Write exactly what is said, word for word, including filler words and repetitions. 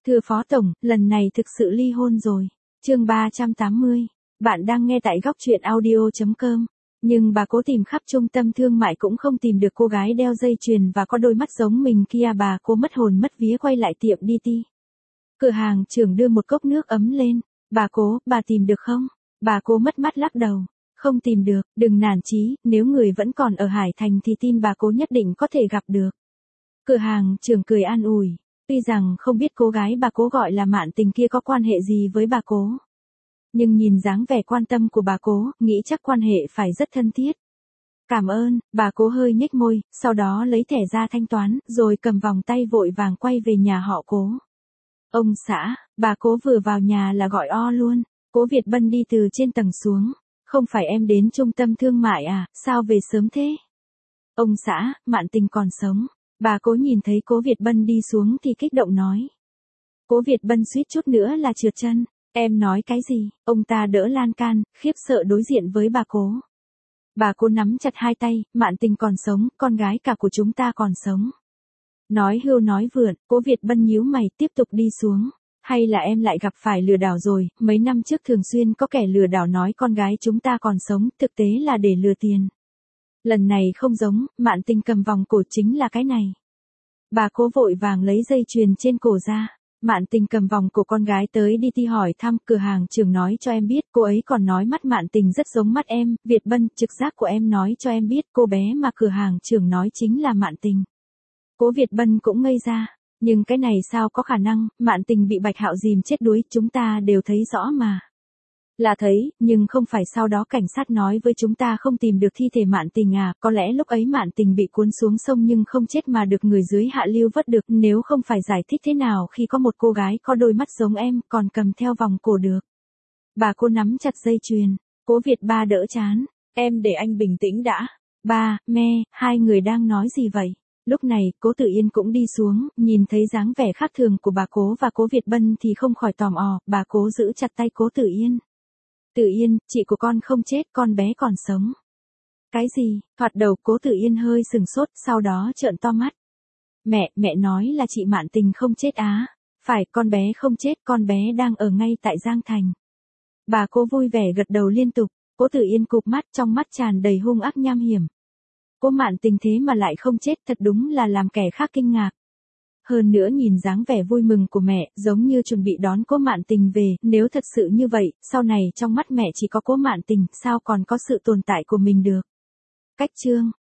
Thưa Phó Tổng, lần này thực sự ly hôn rồi. Chương ba trăm tám mươi. Bạn đang nghe tại góc truyện audio chấm com. Nhưng bà cố tìm khắp trung tâm thương mại cũng không tìm được cô gái đeo dây chuyền và có đôi mắt giống mình kia. Bà cố mất hồn mất vía quay lại tiệm đê tê. Cửa hàng trưởng đưa một cốc nước ấm lên. Bà cố, bà tìm được không? Bà cố mất mắt lắc đầu. Không tìm được, đừng nản chí, nếu người vẫn còn ở Hải Thành thì tin bà cố nhất định có thể gặp được. Cửa hàng trưởng cười an ủi. Tuy rằng không biết cô gái bà cố gọi là Mạn Tình kia có quan hệ gì với bà cố. Nhưng nhìn dáng vẻ quan tâm của bà cố, nghĩ chắc quan hệ phải rất thân thiết. Cảm ơn, bà cố hơi nhếch môi, sau đó lấy thẻ ra thanh toán, rồi cầm vòng tay vội vàng quay về nhà họ Cố. Ông xã, bà cố vừa vào nhà là gọi o luôn. Cố Việt Bân đi từ trên tầng xuống. Không phải em đến trung tâm thương mại à, sao về sớm thế? Ông xã, Mạn Tình còn sống. Bà cố nhìn thấy Cố Việt Bân đi xuống thì kích động nói. Cố Việt Bân suýt chút nữa là trượt chân. Em nói cái gì? Ông ta đỡ lan can, khiếp sợ đối diện với bà cố. Bà cố nắm chặt hai tay, Mạn Tình còn sống, con gái cả của chúng ta còn sống. Nói hưu nói vượn, Cố Việt Bân nhíu mày tiếp tục đi xuống. Hay là em lại gặp phải lừa đảo rồi, mấy năm trước thường xuyên có kẻ lừa đảo nói con gái chúng ta còn sống, thực tế là để lừa tiền. Lần này không giống, Mạn Tình cầm vòng cổ chính là cái này. Bà cố vội vàng lấy dây chuyền trên cổ ra. Mạn Tình cầm vòng cổ con gái tới đi ti hỏi thăm, cửa hàng trưởng nói cho em biết, cô ấy còn nói mắt Mạn Tình rất giống mắt em, Việt Bân, trực giác của em nói cho em biết cô bé mà cửa hàng trưởng nói chính là Mạn Tình. Cố Việt Bân cũng ngây ra, nhưng cái này sao có khả năng, Mạn Tình bị Bạch Hạo dìm chết đuối, chúng ta đều thấy rõ mà. Là thấy, nhưng không phải sau đó cảnh sát nói với chúng ta không tìm được thi thể Mạn Tình à, có lẽ lúc ấy Mạn Tình bị cuốn xuống sông nhưng không chết mà được người dưới hạ lưu vớt được, nếu không phải giải thích thế nào khi có một cô gái có đôi mắt giống em, còn cầm theo vòng cổ được. Bà cô nắm chặt dây chuyền, Cố Việt Ba đỡ chán, em để anh bình tĩnh đã. Ba, mẹ, hai người đang nói gì vậy? Lúc này, Cố Tử Yên cũng đi xuống, nhìn thấy dáng vẻ khác thường của bà Cố và Cố Việt Bân thì không khỏi tò mò, bà Cố giữ chặt tay Cố Tử Yên. Tử Yên, chị của con không chết, con bé còn sống. Cái gì? Thoạt đầu Cố Tử Yên hơi sừng sốt, sau đó trợn to mắt. Mẹ, mẹ nói là chị Mạn Tình không chết á. Phải, con bé không chết, con bé đang ở ngay tại Giang Thành. Bà Cố vui vẻ gật đầu liên tục, Cố Tử Yên cụp mắt, trong mắt tràn đầy hung ác nham hiểm. Cô Mạn Tình thế mà lại không chết, thật đúng là làm kẻ khác kinh ngạc. Hơn nữa nhìn dáng vẻ vui mừng của mẹ, giống như chuẩn bị đón Cố Mạn Tình về, nếu thật sự như vậy, sau này trong mắt mẹ chỉ có Cố Mạn Tình, sao còn có sự tồn tại của mình được. Cách chương